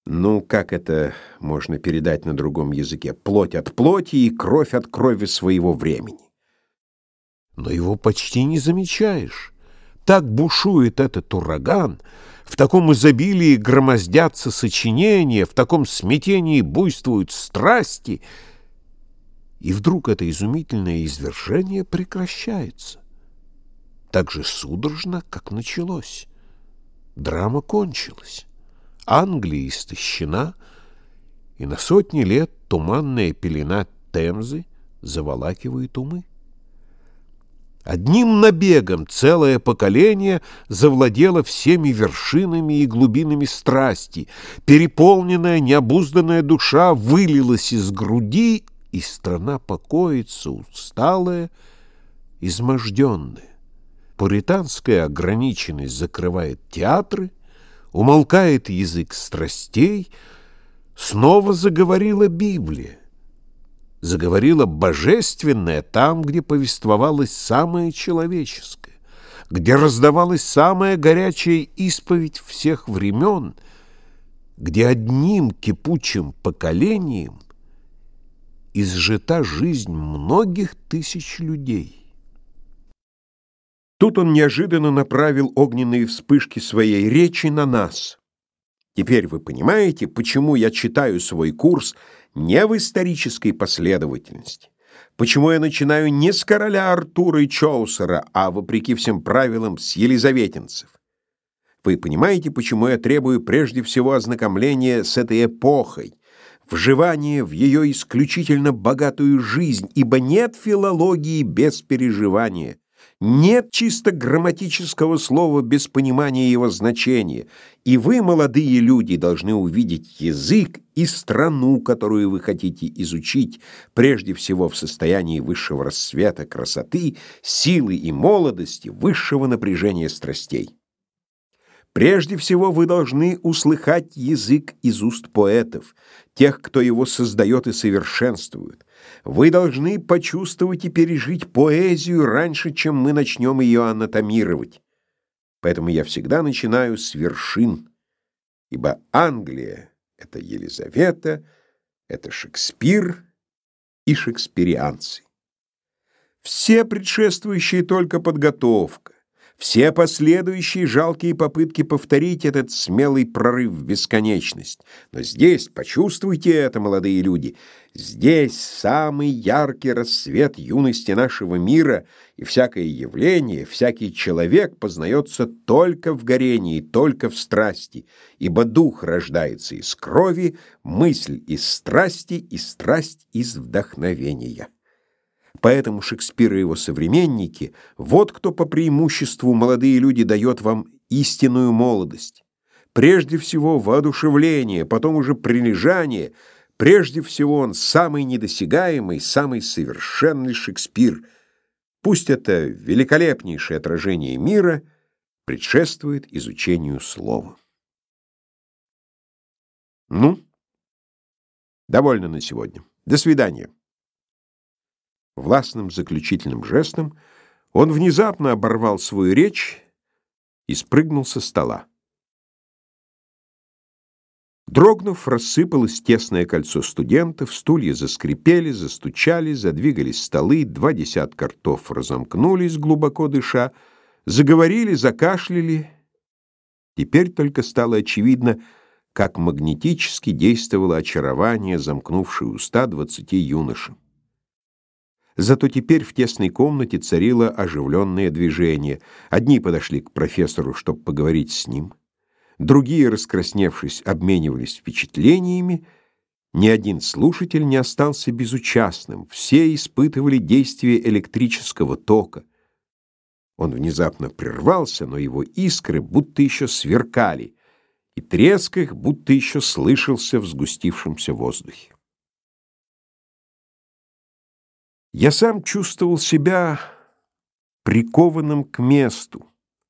Ну, как это можно передать на другом языке? Плоть от плоти и кровь от крови своего времени. Но его почти не замечаешь. Так бушует этот ураган, в таком изобилии громоздятся сочинения, в таком смятении буйствуют страсти, и вдруг это изумительное извержение прекращается. Так же судорожно, как началось. Драма кончилась. Англия истощена, и на сотни лет туманная пелена Темзы заволакивает умы. Одним набегом целое поколение завладело всеми вершинами и глубинами страсти. Переполненная, необузданная душа вылилась из груди, и страна покоится, усталая, изможденная. Пуританская ограниченность закрывает театры, умолкает язык страстей, снова заговорила Библия. Заговорила божественное там, где повествовалось самое человеческое, где раздавалась самая горячая исповедь всех времен, где одним кипучим поколением изжита жизнь многих тысяч людей. Тут он неожиданно направил огненные вспышки своей речи на нас. Теперь вы понимаете, почему я читаю свой курс не в исторической последовательности, почему я начинаю не с короля Артура и Чоусера, а, вопреки всем правилам, с елизаветинцев. Вы понимаете, почему я требую прежде всего ознакомления с этой эпохой, вживания в ее исключительно богатую жизнь, ибо нет филологии без переживания. Нет чисто грамматического слова без понимания его значения, и вы, молодые люди, должны увидеть язык и страну, которую вы хотите изучить, прежде всего в состоянии высшего расцвета красоты, силы и молодости, высшего напряжения страстей. Прежде всего вы должны услыхать язык из уст поэтов, тех, кто его создает и совершенствует. Вы должны почувствовать и пережить поэзию раньше, чем мы начнем ее анатомировать. Поэтому я всегда начинаю с вершин, ибо Англия — это Елизавета, это Шекспир и шекспирианцы. Все предшествующие только подготовка. Все последующие жалкие попытки повторить этот смелый прорыв в бесконечность. Но здесь, почувствуйте это, молодые люди, здесь самый яркий рассвет юности нашего мира, и всякое явление, всякий человек познается только в горении, только в страсти, ибо дух рождается из крови, мысль из страсти и страсть из вдохновения. Поэтому Шекспир и его современники — вот кто по преимуществу, молодые люди, дает вам истинную молодость. Прежде всего воодушевление, потом уже прилежание. Прежде всего он самый недосягаемый, самый совершенный Шекспир. Пусть это великолепнейшее отражение мира предшествует изучению слова. Ну, довольно на сегодня. До свидания. Властным заключительным жестом он внезапно оборвал свою речь и спрыгнул со стола. Дрогнув, рассыпалось тесное кольцо студентов, стулья заскрипели, застучали, задвигались столы, 20 ртов разомкнулись, глубоко дыша, заговорили, закашляли. Теперь только стало очевидно, как магнетически действовало очарование, замкнувшее уста 20 юношам. Зато теперь в тесной комнате царило оживленное движение. Одни подошли к профессору, чтобы поговорить с ним. Другие, раскрасневшись, обменивались впечатлениями. Ни один слушатель не остался безучастным. Все испытывали действие электрического тока. Он внезапно прервался, но его искры будто еще сверкали, и треск их будто еще слышался в сгустившемся воздухе. Я сам чувствовал себя прикованным к месту.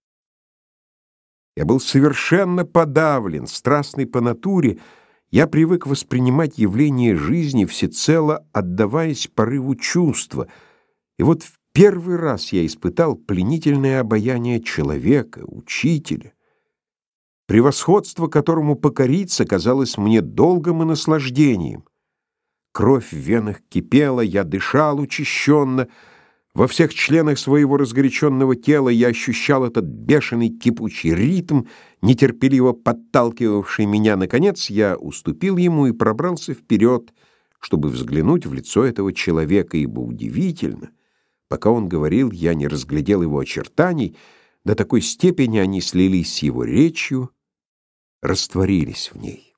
Я был совершенно подавлен, страстный по натуре. Я привык воспринимать явления жизни всецело, отдаваясь порыву чувства. И вот в первый раз я испытал пленительное обаяние человека, учителя. превосходство которому покориться казалось мне долгом и наслаждением. Кровь в венах кипела, я дышал учащенно, во всех членах своего разгоряченного тела я ощущал этот бешеный кипучий ритм, нетерпеливо подталкивавший меня. Наконец я уступил ему и пробрался вперед, чтобы взглянуть в лицо этого человека, ибо удивительно, пока он говорил, я не разглядел его очертаний, до такой степени они слились с его речью, растворились в ней.